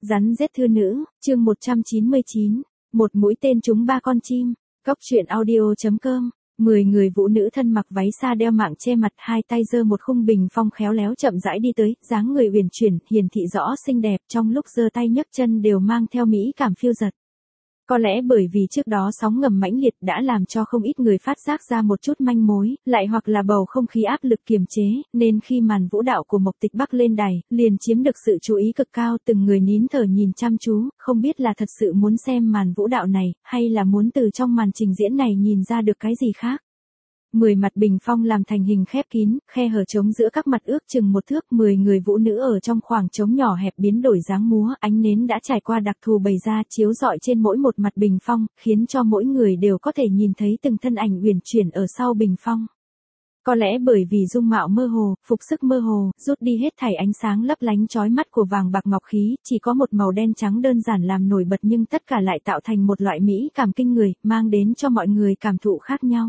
Rắn giết thư nữ, chương 199, một mũi tên trúng ba con chim, Cóc truyện audio.com. 10 người vũ nữ thân mặc váy xa đeo mạng che mặt, hai tay giơ một khung bình phong khéo léo chậm rãi đi tới, dáng người uyển chuyển, hiển thị rõ xinh đẹp, trong lúc giơ tay nhấc chân đều mang theo mỹ cảm phiêu dật. Có lẽ bởi vì trước đó sóng ngầm mãnh liệt đã làm cho không ít người phát giác ra một chút manh mối, lại hoặc là bầu không khí áp lực kiềm chế, nên khi màn vũ đạo của Mộc Tịch Bắc lên đài, liền chiếm được sự chú ý cực cao, từng người nín thở nhìn chăm chú, không biết là thật sự muốn xem màn vũ đạo này, hay là muốn từ trong màn trình diễn này nhìn ra được cái gì khác. 10 mặt bình phong làm thành hình khép kín, khe hở trống giữa các mặt ước chừng một thước, 10 người vũ nữ ở trong khoảng trống nhỏ hẹp biến đổi dáng múa, ánh nến đã trải qua đặc thù bày ra chiếu rọi trên mỗi một mặt bình phong, khiến cho mỗi người đều có thể nhìn thấy từng thân ảnh uyển chuyển ở sau bình phong. Có lẽ bởi vì dung mạo mơ hồ, phục sức mơ hồ, rút đi hết thảy ánh sáng lấp lánh chói mắt của vàng bạc ngọc khí, chỉ có một màu đen trắng đơn giản làm nổi bật nhưng tất cả lại tạo thành một loại mỹ cảm kinh người, mang đến cho mọi người cảm thụ khác nhau.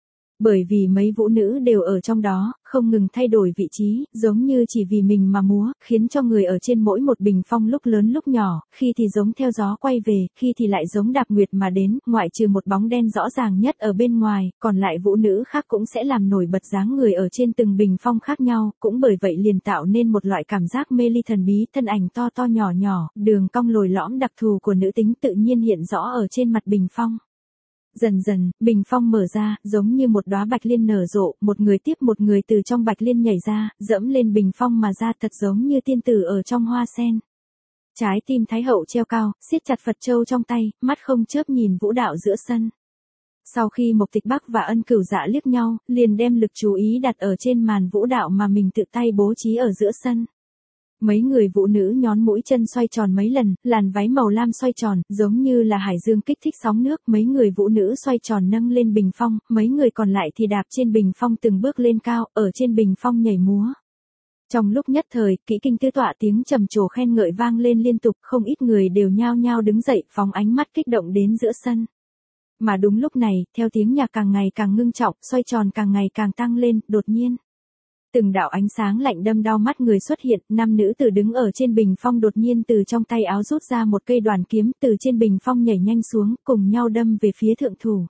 Bởi vì mấy vũ nữ đều ở trong đó, không ngừng thay đổi vị trí, giống như chỉ vì mình mà múa, khiến cho người ở trên mỗi một bình phong lúc lớn lúc nhỏ, khi thì giống theo gió quay về, khi thì lại giống đạp nguyệt mà đến, ngoại trừ một bóng đen rõ ràng nhất ở bên ngoài, còn lại vũ nữ khác cũng sẽ làm nổi bật dáng người ở trên từng bình phong khác nhau, cũng bởi vậy liền tạo nên một loại cảm giác mê ly thần bí, thân ảnh to to nhỏ nhỏ, đường cong lồi lõm đặc thù của nữ tính tự nhiên hiện rõ ở trên mặt bình phong. Dần dần, bình phong mở ra, giống như một đóa bạch liên nở rộ, một người tiếp một người từ trong bạch liên nhảy ra, dẫm lên bình phong mà ra thật giống như tiên tử ở trong hoa sen. Trái tim Thái hậu treo cao, siết chặt Phật châu trong tay, mắt không chớp nhìn vũ đạo giữa sân. Sau khi Mộc Tịch Bắc và Ân Cửu Dạ liếc nhau, liền đem lực chú ý đặt ở trên màn vũ đạo mà mình tự tay bố trí ở giữa sân. Mấy người vũ nữ nhón mũi chân xoay tròn mấy lần, làn váy màu lam xoay tròn, giống như là hải dương kích thích sóng nước, mấy người vũ nữ xoay tròn nâng lên bình phong, mấy người còn lại thì đạp trên bình phong từng bước lên cao, ở trên bình phong nhảy múa. Trong lúc nhất thời, kỹ kinh tứ tọa tiếng trầm trồ khen ngợi vang lên liên tục, không ít người đều nhao nhao đứng dậy, phóng ánh mắt kích động đến giữa sân. Mà đúng lúc này, theo tiếng nhạc càng ngày càng ngưng trọng, xoay tròn càng ngày càng tăng lên, đột nhiên. Từng đạo ánh sáng lạnh đâm đau mắt người xuất hiện, 5 nữ tử đứng ở trên bình phong đột nhiên từ trong tay áo rút ra một cây đoàn kiếm, từ trên bình phong nhảy nhanh xuống, cùng nhau đâm về phía thượng thủ.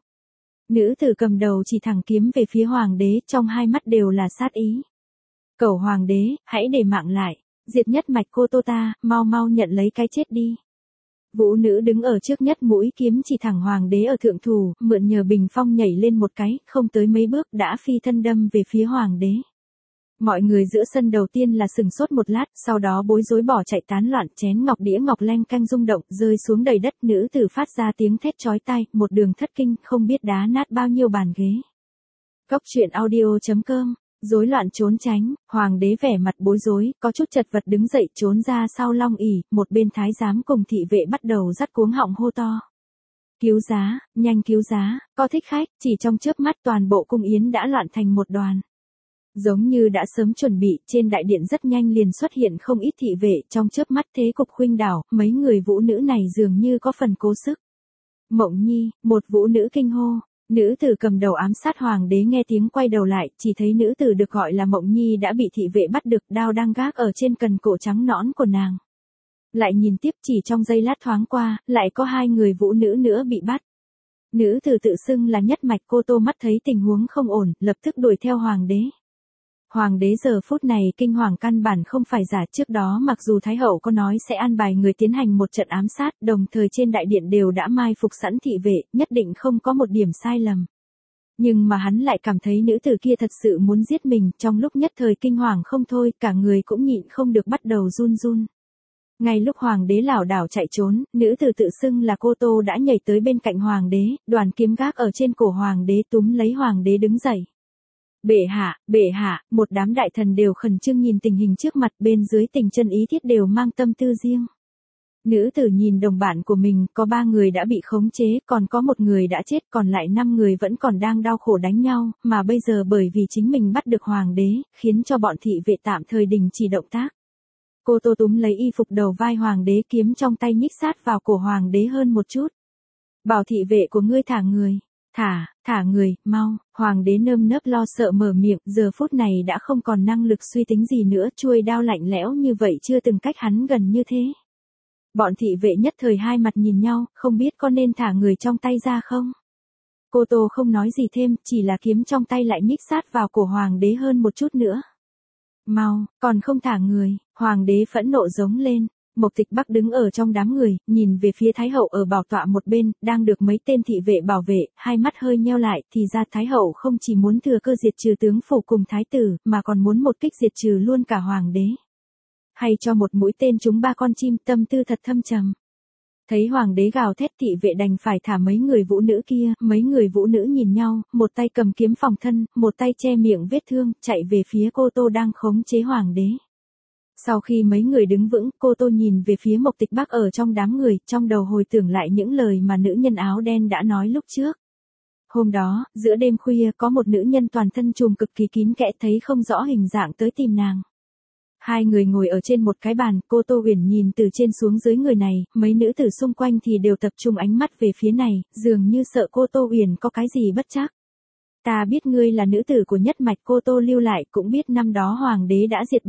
Nữ tử cầm đầu chỉ thẳng kiếm về phía hoàng đế, trong hai mắt đều là sát ý. Cầu hoàng đế, hãy để mạng lại, diệt nhất mạch cô Tô ta, mau mau nhận lấy cái chết đi. Vũ nữ đứng ở trước nhất mũi kiếm chỉ thẳng hoàng đế ở thượng thủ, mượn nhờ bình phong nhảy lên một cái, không tới mấy bước đã phi thân đâm về phía hoàng đế. Mọi người giữa sân đầu tiên là sừng sốt một lát, sau đó bối rối bỏ chạy tán loạn, chén ngọc đĩa ngọc leng canh rung động, rơi xuống đầy đất, nữ tử phát ra tiếng thét chói tai, một đường thất kinh, không biết đá nát bao nhiêu bàn ghế. Cóc truyện audio.com, rối loạn trốn tránh, hoàng đế vẻ mặt bối rối, có chút chật vật đứng dậy trốn ra sau long ỷ, một bên thái giám cùng thị vệ bắt đầu dắt cuống họng hô to. Cứu giá, nhanh cứu giá, có thích khách, chỉ trong chớp mắt toàn bộ cung yến đã loạn thành một đoàn. Giống như đã sớm chuẩn bị, trên đại điện rất nhanh liền xuất hiện không ít thị vệ, trong chớp mắt thế cục khuynh đảo, mấy người vũ nữ này dường như có phần cố sức. Mộng Nhi, một vũ nữ kinh hô, nữ tử cầm đầu ám sát hoàng đế nghe tiếng quay đầu lại, chỉ thấy nữ tử được gọi là Mộng Nhi đã bị thị vệ bắt được, đao đang gác ở trên cần cổ trắng nõn của nàng. Lại nhìn tiếp chỉ trong giây lát thoáng qua, lại có 2 người vũ nữ nữa bị bắt. Nữ tử tự xưng là nhất mạch cô Tô mắt thấy tình huống không ổn, lập tức đuổi theo hoàng đế. Hoàng đế giờ phút này kinh hoàng căn bản không phải giả, trước đó mặc dù Thái hậu có nói sẽ an bài người tiến hành một trận ám sát, đồng thời trên đại điện đều đã mai phục sẵn thị vệ, nhất định không có một điểm sai lầm. Nhưng mà hắn lại cảm thấy nữ tử kia thật sự muốn giết mình, trong lúc nhất thời kinh hoàng không thôi, cả người cũng nhịn không được bắt đầu run run. Ngay lúc hoàng đế lảo đảo chạy trốn, nữ tử tự xưng là cô Tô đã nhảy tới bên cạnh hoàng đế, đoàn kiếm gác ở trên cổ hoàng đế túm lấy hoàng đế đứng dậy. Bệ hạ, một đám đại thần đều khẩn trương nhìn tình hình trước mặt, bên dưới tình chân ý thiết đều mang tâm tư riêng. Nữ tử nhìn đồng bạn của mình, có 3 người đã bị khống chế, còn có 1 người đã chết, còn lại 5 người vẫn còn đang đau khổ đánh nhau, mà bây giờ bởi vì chính mình bắt được hoàng đế, khiến cho bọn thị vệ tạm thời đình chỉ động tác. Cô Tô túm lấy y phục đầu vai hoàng đế, kiếm trong tay nhích sát vào cổ hoàng đế hơn một chút. Bảo thị vệ của ngươi thả người. Thả người, mau, hoàng đế nơm nớp lo sợ mở miệng, giờ phút này đã không còn năng lực suy tính gì nữa, chuôi đao lạnh lẽo như vậy chưa từng cách hắn gần như thế. Bọn thị vệ nhất thời hai mặt nhìn nhau, không biết có nên thả người trong tay ra không? Cô Tô không nói gì thêm, chỉ là kiếm trong tay lại nhích sát vào cổ hoàng đế hơn một chút nữa. Mau, còn không thả người, hoàng đế phẫn nộ giống lên. Mộc Tịch Bắc đứng ở trong đám người, nhìn về phía Thái hậu ở bảo tọa một bên, đang được mấy tên thị vệ bảo vệ, hai mắt hơi nheo lại, thì ra Thái hậu không chỉ muốn thừa cơ diệt trừ tướng phủ cùng thái tử, mà còn muốn một kích diệt trừ luôn cả hoàng đế. Hay cho một mũi tên trúng ba con chim, tâm tư thật thâm trầm. Thấy hoàng đế gào thét, thị vệ đành phải thả mấy người vũ nữ kia, mấy người vũ nữ nhìn nhau, một tay cầm kiếm phòng thân, một tay che miệng vết thương, chạy về phía cô Tô đang khống chế hoàng đế. Sau khi mấy người đứng vững, cô Tô nhìn về phía Mộc Tịch Bắc ở trong đám người, trong đầu hồi tưởng lại những lời mà nữ nhân áo đen đã nói lúc trước. Hôm đó, giữa đêm khuya có một nữ nhân toàn thân trùm cực kỳ kín kẽ thấy không rõ hình dạng tới tìm nàng. Hai người ngồi ở trên một cái bàn, cô Tô Uyển nhìn từ trên xuống dưới người này, mấy nữ tử xung quanh thì đều tập trung ánh mắt về phía này, dường như sợ cô Tô Uyển có cái gì bất trắc. Ta biết ngươi là nữ tử của nhất mạch, cô Tô lưu lại, cũng biết năm đó hoàng đế đã diệt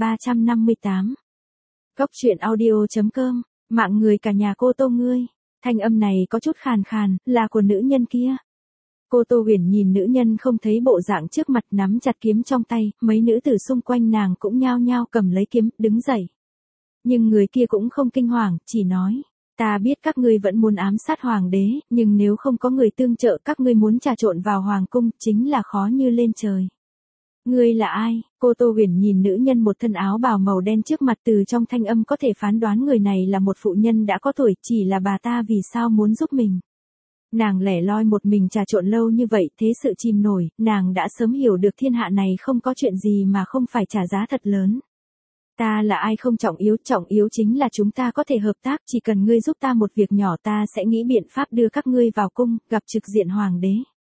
358. Góc truyện audio.com, mạng người cả nhà cô Tô ngươi. Thanh âm này có chút khàn khàn, là của nữ nhân kia. Cô Tô Uyển nhìn nữ nhân không thấy bộ dạng trước mặt, nắm chặt kiếm trong tay, mấy nữ tử xung quanh nàng cũng nhao nhao cầm lấy kiếm, đứng dậy. Nhưng người kia cũng không kinh hoàng, chỉ nói, ta biết các ngươi vẫn muốn ám sát hoàng đế, nhưng nếu không có người tương trợ, các ngươi muốn trà trộn vào hoàng cung, chính là khó như lên trời. Ngươi là ai? Cô Tô Uyển nhìn nữ nhân một thân áo bào màu đen trước mặt, từ trong thanh âm có thể phán đoán người này là một phụ nhân đã có tuổi, chỉ là bà ta vì sao muốn giúp mình. Nàng lẻ loi một mình trà trộn lâu như vậy, thế sự chìm nổi, nàng đã sớm hiểu được thiên hạ này không có chuyện gì mà không phải trả giá thật lớn. Ta là ai không trọng yếu chính là chúng ta có thể hợp tác, chỉ cần ngươi giúp ta một việc nhỏ ta sẽ nghĩ biện pháp đưa các ngươi vào cung, gặp trực diện hoàng đế.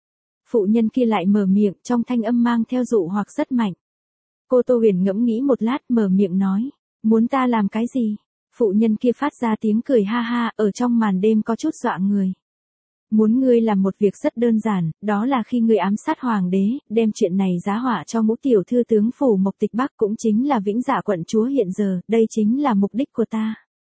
Phụ nhân kia lại mở miệng, trong thanh âm mang theo dụ hoặc rất mạnh. Cô Tô Uyển ngẫm nghĩ một lát, mở miệng nói, muốn ta làm cái gì? Phụ nhân kia phát ra tiếng cười ha ha, ở trong màn đêm có chút dọa người. Muốn ngươi làm một việc rất đơn giản, đó là khi ngươi ám sát hoàng đế, đem chuyện này giá họa cho ngũ tiểu thư tướng phủ Mộc Tịch Bắc, cũng chính là Vĩnh Dạ quận chúa hiện giờ, đây chính là mục đích của ta.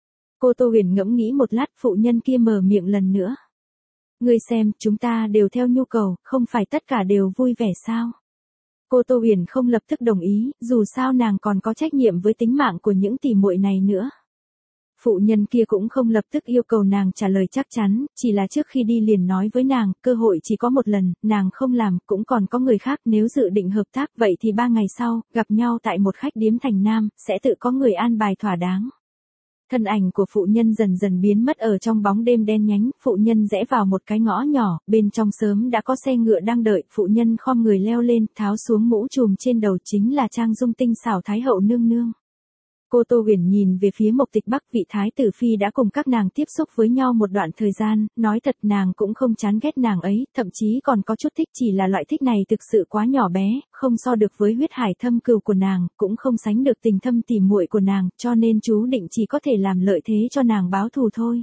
Cô Tô Uyển ngẫm nghĩ một lát, phụ nhân kia mở miệng lần nữa. Ngươi xem, chúng ta đều theo nhu cầu, không phải tất cả đều vui vẻ sao? Cô Tô Uyển không lập tức đồng ý, dù sao nàng còn có trách nhiệm với tính mạng của những tỷ muội này nữa. Phụ nhân kia cũng không lập tức yêu cầu nàng trả lời chắc chắn, chỉ là trước khi đi liền nói với nàng, cơ hội chỉ có một lần, nàng không làm, cũng còn có người khác, nếu dự định hợp tác, vậy thì 3 ngày sau, gặp nhau tại một khách điếm thành Nam, sẽ tự có người an bài thỏa đáng. Thân ảnh của phụ nhân dần dần biến mất ở trong bóng đêm đen nhánh, phụ nhân rẽ vào một cái ngõ nhỏ, bên trong sớm đã có xe ngựa đang đợi, phụ nhân khom người leo lên, tháo xuống mũ trùm trên đầu, chính là trang dung tinh xảo Thái hậu nương nương. Cô Tô Uyển nhìn về phía Mộc Tịch Bắc, vị thái tử phi đã cùng các nàng tiếp xúc với nhau một đoạn thời gian, nói thật nàng cũng không chán ghét nàng ấy, thậm chí còn có chút thích, chỉ là loại thích này thực sự quá nhỏ bé, không so được với huyết hải thâm cừu của nàng, cũng không sánh được tình thâm tỉ muội của nàng, cho nên chú định chỉ có thể làm lợi thế cho nàng báo thù thôi.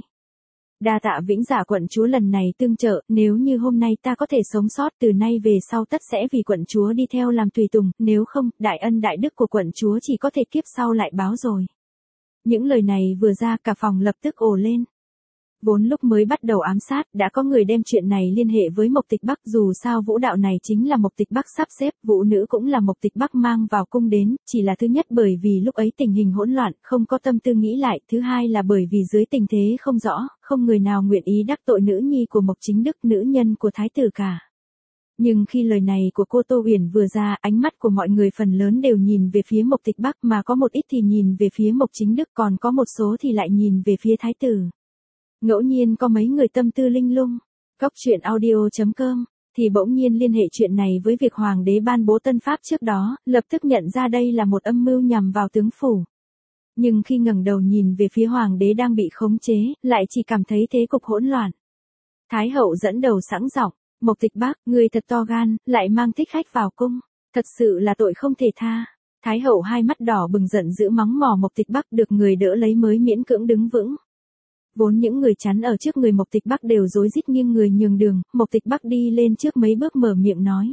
Đa tạ Vĩnh Dạ quận chúa lần này tương trợ, nếu như hôm nay ta có thể sống sót, từ nay về sau tất sẽ vì quận chúa đi theo làm tùy tùng, nếu không, đại ân đại đức của quận chúa chỉ có thể kiếp sau lại báo rồi. Những lời này vừa ra, cả phòng lập tức ồ lên. Vốn lúc mới bắt đầu ám sát, đã có người đem chuyện này liên hệ với Mộc Tịch Bắc, dù sao vũ đạo này chính là Mộc Tịch Bắc sắp xếp, vũ nữ cũng là Mộc Tịch Bắc mang vào cung đến, chỉ là thứ nhất bởi vì lúc ấy tình hình hỗn loạn, không có tâm tư nghĩ lại, thứ hai là bởi vì dưới tình thế không rõ, không người nào nguyện ý đắc tội nữ nhi của Mộc Chính Đức, nữ nhân của thái tử cả. Nhưng khi lời này của cô Tô Uyển vừa ra, ánh mắt của mọi người phần lớn đều nhìn về phía Mộc Tịch Bắc, mà có một ít thì nhìn về phía Mộc Chính Đức, còn có một số thì lại nhìn về phía thái tử. Ngẫu nhiên có mấy người tâm tư linh lung, góc truyện audio.com, thì bỗng nhiên liên hệ chuyện này với việc hoàng đế ban bố tân pháp trước đó, lập tức nhận ra đây là một âm mưu nhằm vào tướng phủ. Nhưng khi ngẩng đầu nhìn về phía hoàng đế đang bị khống chế, lại chỉ cảm thấy thế cục hỗn loạn. Thái hậu dẫn đầu sẵn giọng, Mộc Tịch Bắc, người thật to gan, lại mang thích khách vào cung, thật sự là tội không thể tha. Thái hậu hai mắt đỏ bừng giận dữ mắng mỏ Mộc Tịch Bắc, được người đỡ lấy mới miễn cưỡng đứng vững. Vốn những người chắn ở trước người Mộc Tịch Bắc đều rối rít nghiêng người nhường đường, Mộc Tịch Bắc đi lên trước mấy bước mở miệng nói.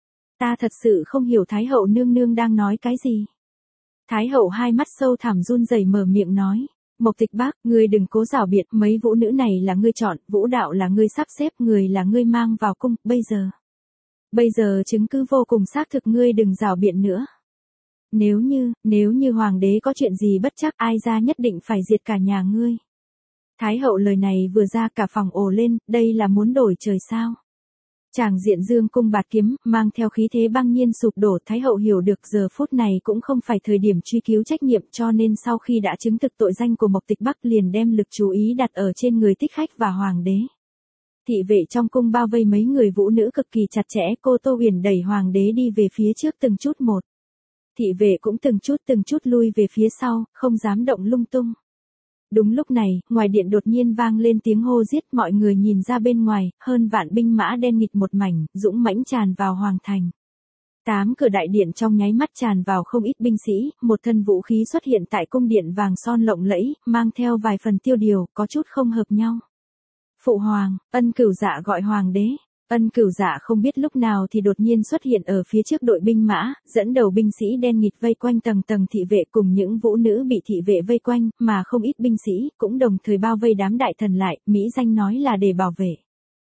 Ta thật sự không hiểu Thái hậu nương nương đang nói cái gì. Thái hậu hai mắt sâu thẳm run rẩy mở miệng nói. Mộc Tịch Bắc, ngươi đừng cố giảo biện, mấy vũ nữ này là ngươi chọn, vũ đạo là ngươi sắp xếp, người là ngươi mang vào cung, bây giờ chứng cứ vô cùng xác thực, ngươi đừng giảo biện nữa. Nếu như hoàng đế có chuyện gì bất chắc, ai ra nhất định phải diệt cả nhà ngươi. Thái hậu lời này vừa ra cả phòng ồ lên, đây là muốn đổi trời sao? Tràng diện dương cung bạt kiếm, mang theo khí thế băng nhiên sụp đổ. Thái hậu hiểu được giờ phút này cũng không phải thời điểm truy cứu trách nhiệm, cho nên sau khi đã chứng thực tội danh của Mộc Tịch Bắc liền đem lực chú ý đặt ở trên người Thích Khách và hoàng đế. Thị vệ trong cung bao vây mấy người vũ nữ cực kỳ chặt chẽ, cô Tô Huyền đẩy hoàng đế đi về phía trước từng chút một. Thị vệ cũng từng chút lui về phía sau, không dám động lung tung. Đúng lúc này, ngoài điện đột nhiên vang lên tiếng hô giết, mọi người nhìn ra bên ngoài, hơn vạn binh mã đen nghịt một mảnh, dũng mãnh tràn vào hoàng thành. 8 cửa đại điện trong nháy mắt tràn vào không ít binh sĩ, một thân vũ khí xuất hiện tại cung điện vàng son lộng lẫy, mang theo vài phần tiêu điều, có chút không hợp nhau. Phụ hoàng, Ân Cửu Dạ gọi hoàng đế. Ân Cửu Dạ không biết lúc nào thì đột nhiên xuất hiện ở phía trước đội binh mã, dẫn đầu binh sĩ đen nghịt vây quanh tầng tầng thị vệ cùng những vũ nữ bị thị vệ vây quanh, mà không ít binh sĩ cũng đồng thời bao vây đám đại thần lại, mỹ danh nói là để bảo vệ.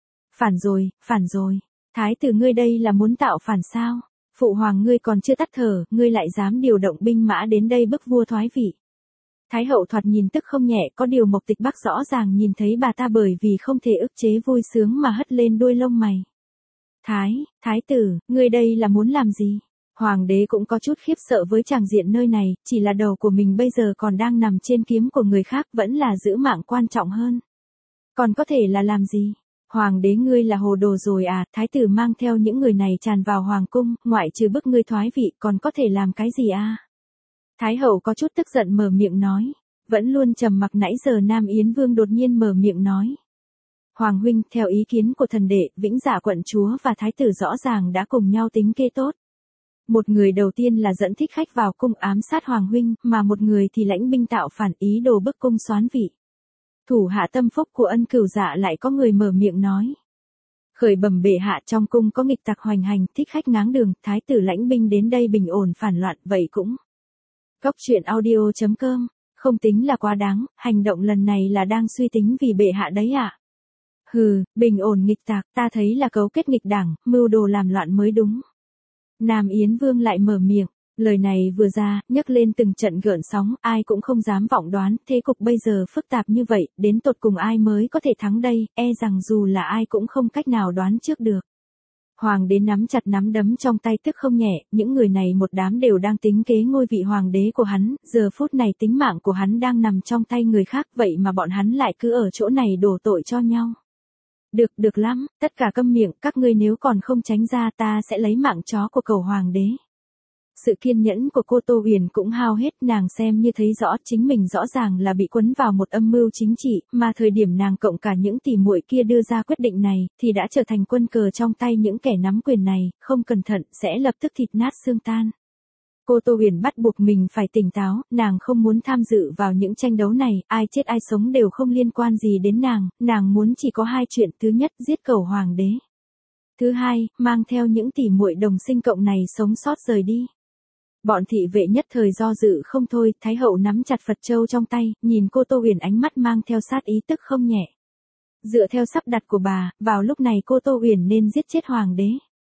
Phản rồi, thái tử ngươi đây là muốn tạo phản sao? Phụ hoàng ngươi còn chưa tắt thở, ngươi lại dám điều động binh mã đến đây bức vua thoái vị. Thái hậu thoạt nhìn tức không nhẹ, có điều Mộc Tịch Bắc rõ ràng nhìn thấy bà ta bởi vì không thể ức chế vui sướng mà hất lên đuôi lông mày. Thái tử, ngươi đây là muốn làm gì? Hoàng đế cũng có chút khiếp sợ với tràng diện nơi này, chỉ là đầu của mình bây giờ còn đang nằm trên kiếm của người khác, vẫn là giữ mạng quan trọng hơn. Còn có thể là làm gì? Hoàng đế ngươi là hồ đồ rồi à? Thái tử mang theo những người này tràn vào hoàng cung, ngoại trừ bức ngươi thoái vị còn có thể làm cái gì à? Thái hậu có chút tức giận mở miệng nói. Vẫn luôn trầm mặc nãy giờ Nam Yến Vương đột nhiên mở miệng nói. Hoàng huynh, theo ý kiến của thần đệ, Vĩnh Dạ quận chúa và thái tử rõ ràng đã cùng nhau tính kế tốt. Một người đầu tiên là dẫn Thích Khách vào cung ám sát hoàng huynh, mà một người thì lãnh binh tạo phản, ý đồ bức cung soán vị. Thủ hạ tâm phúc của Ân Cửu Dạ lại có người mở miệng nói. Khởi bẩm bệ hạ, trong cung có nghịch tặc hoành hành, Thích Khách ngáng đường, thái tử lãnh binh đến đây bình ổn phản loạn, vậy cũng. Góc truyện audio.com, không tính là quá đáng, hành động lần này là đang suy tính vì bệ hạ đấy ạ. Hừ, bình ổn nghịch tặc, ta thấy là cấu kết nghịch đảng, mưu đồ làm loạn mới đúng. Nam Yến Vương lại mở miệng, lời này vừa ra, nhấc lên từng trận gợn sóng, ai cũng không dám vọng đoán, thế cục bây giờ phức tạp như vậy, đến tột cùng ai mới có thể thắng đây, e rằng dù là ai cũng không cách nào đoán trước được. Hoàng đế nắm chặt nắm đấm trong tay tức không nhẹ, những người này một đám đều đang tính kế ngôi vị hoàng đế của hắn, giờ phút này tính mạng của hắn đang nằm trong tay người khác, vậy mà bọn hắn lại cứ ở chỗ này đổ tội cho nhau. Được lắm, tất cả câm miệng, các ngươi nếu còn không tránh ra ta sẽ lấy mạng chó của cầu hoàng đế. Sự kiên nhẫn của cô Tô Huyền cũng hao hết, nàng xem như thấy rõ chính mình rõ ràng là bị quấn vào một âm mưu chính trị, mà thời điểm nàng cộng cả những tỷ muội kia đưa ra quyết định này, thì đã trở thành quân cờ trong tay những kẻ nắm quyền này, không cẩn thận sẽ lập tức thịt nát xương tan. Cô Tô Huyền bắt buộc mình phải tỉnh táo, nàng không muốn tham dự vào những tranh đấu này, ai chết ai sống đều không liên quan gì đến nàng muốn chỉ có hai chuyện, thứ nhất giết cầu hoàng đế. Thứ hai, mang theo những tỷ muội đồng sinh cộng này sống sót rời đi. Bọn thị vệ nhất thời do dự không thôi, Thái hậu nắm chặt Phật châu trong tay, nhìn cô Tô Huyền ánh mắt mang theo sát ý tức không nhẹ. Dựa theo sắp đặt của bà, vào lúc này cô Tô Huyền nên giết chết hoàng đế.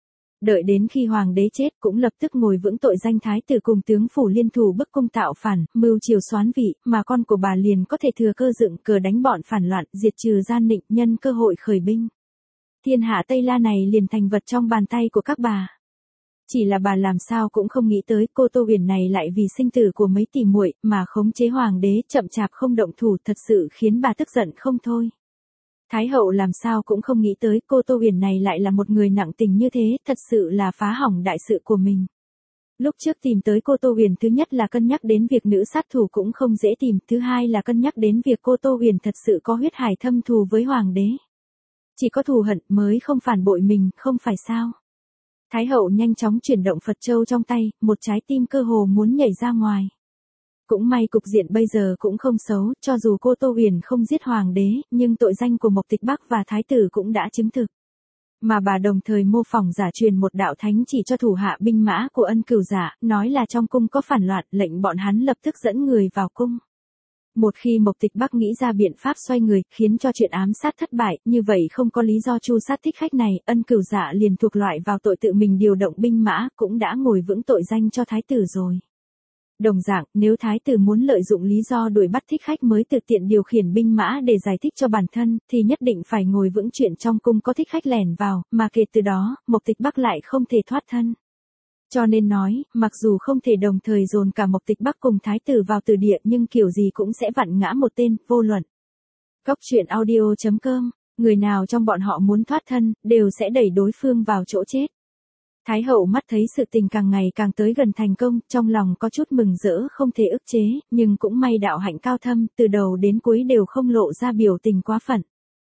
Đợi đến khi hoàng đế chết cũng lập tức ngồi vững tội danh thái tử cùng tướng phủ liên thủ bức cung tạo phản, mưu triều soán vị, mà con của bà liền có thể thừa cơ dựng cờ đánh bọn phản loạn, diệt trừ gian nịnh, nhân cơ hội khởi binh. Thiên hạ Tây La này liền thành vật trong bàn tay của các bà. Chỉ là bà làm sao cũng không nghĩ tới cô Tô Huyền này lại vì sinh tử của mấy tỷ muội mà khống chế hoàng đế chậm chạp không động thủ, thật sự khiến bà tức giận không thôi. Thái hậu làm sao cũng không nghĩ tới cô Tô Huyền này lại là một người nặng tình như thế, thật sự là phá hỏng đại sự của mình. Lúc trước tìm tới cô Tô Huyền, thứ nhất là cân nhắc đến việc nữ sát thủ cũng không dễ tìm, thứ hai là cân nhắc đến việc cô Tô Huyền thật sự có huyết hải thâm thù với hoàng đế. Chỉ có thù hận mới không phản bội mình, không phải sao? Thái hậu nhanh chóng chuyển động Phật châu trong tay, một trái tim cơ hồ muốn nhảy ra ngoài. Cũng may cục diện bây giờ cũng không xấu, cho dù cô Tô Huyền không giết hoàng đế, nhưng tội danh của Mộc Tịch Bắc và thái tử cũng đã chứng thực. Mà bà đồng thời mô phỏng giả truyền một đạo thánh chỉ cho thủ hạ binh mã của Ân Cửu Dạ, nói là trong cung có phản loạn, lệnh bọn hắn lập tức dẫn người vào cung. Một khi Mộc Tịch Bắc nghĩ ra biện pháp xoay người, khiến cho chuyện ám sát thất bại, như vậy không có lý do tru sát thích khách này, Ân Cửu Dạ liền thuộc loại vào tội tự mình điều động binh mã, cũng đã ngồi vững tội danh cho thái tử rồi. Đồng dạng, nếu thái tử muốn lợi dụng lý do đuổi bắt thích khách mới tự tiện điều khiển binh mã để giải thích cho bản thân, thì nhất định phải ngồi vững chuyện trong cung có thích khách lẻn vào, mà kể từ đó, Mộc Tịch Bắc lại không thể thoát thân. Cho nên nói, mặc dù không thể đồng thời dồn cả Mộc Tịch Bắc cùng thái tử vào tử địa nhưng kiểu gì cũng sẽ vặn ngã một tên, vô luận. Góc truyện audio.com, người nào trong bọn họ muốn thoát thân, đều sẽ đẩy đối phương vào chỗ chết. Thái hậu mắt thấy sự tình càng ngày càng tới gần thành công, trong lòng có chút mừng rỡ không thể ức chế, nhưng cũng may đạo hạnh cao thâm, từ đầu đến cuối đều không lộ ra biểu tình quá phận.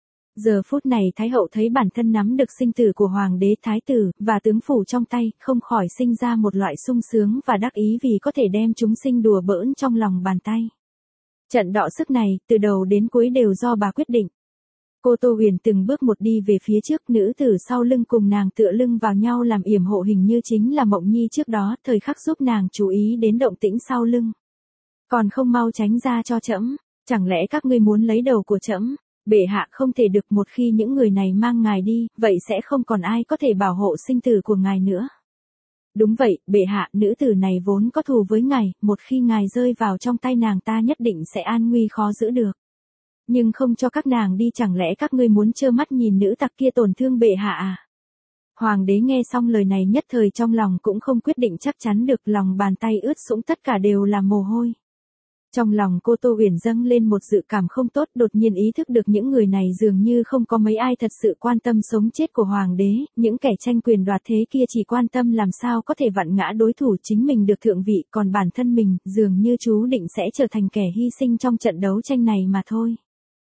Giờ phút này Thái hậu thấy bản thân nắm được sinh tử của hoàng đế thái tử, và tướng phủ trong tay, không khỏi sinh ra một loại sung sướng và đắc ý vì có thể đem chúng sinh đùa bỡn trong lòng bàn tay. Trận đọ sức này, từ đầu đến cuối đều do bà quyết định. Cô Tô Huyền từng bước một đi về phía trước, nữ tử sau lưng cùng nàng tựa lưng vào nhau làm yểm hộ hình như chính là Mộng Nhi trước đó, thời khắc giúp nàng chú ý đến động tĩnh sau lưng. Còn không mau tránh ra cho trẫm, chẳng lẽ các ngươi muốn lấy đầu của trẫm? Bệ hạ không thể được, một khi những người này mang ngài đi, vậy sẽ không còn ai có thể bảo hộ sinh tử của ngài nữa. Đúng vậy, bệ hạ, nữ tử này vốn có thù với ngài, một khi ngài rơi vào trong tay nàng ta nhất định sẽ an nguy khó giữ được. Nhưng không cho các nàng đi, chẳng lẽ các ngươi muốn trơ mắt nhìn nữ tặc kia tổn thương bệ hạ à? Hoàng đế nghe xong lời này nhất thời trong lòng cũng không quyết định chắc chắn được, lòng bàn tay ướt sũng tất cả đều là mồ hôi. Trong lòng cô Tô Huyền dâng lên một dự cảm không tốt, đột nhiên ý thức được những người này dường như không có mấy ai thật sự quan tâm sống chết của hoàng đế, những kẻ tranh quyền đoạt thế kia chỉ quan tâm làm sao có thể vặn ngã đối thủ chính mình được thượng vị, còn bản thân mình dường như chú định sẽ trở thành kẻ hy sinh trong trận đấu tranh này mà thôi.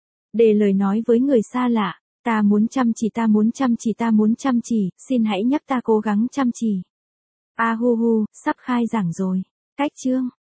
Để lời nói với người xa lạ, ta muốn chăm chỉ, ta muốn chăm chỉ, ta muốn chăm chỉ, xin hãy nhắc ta cố gắng chăm chỉ. A hu hu, sắp khai giảng rồi. Cách chương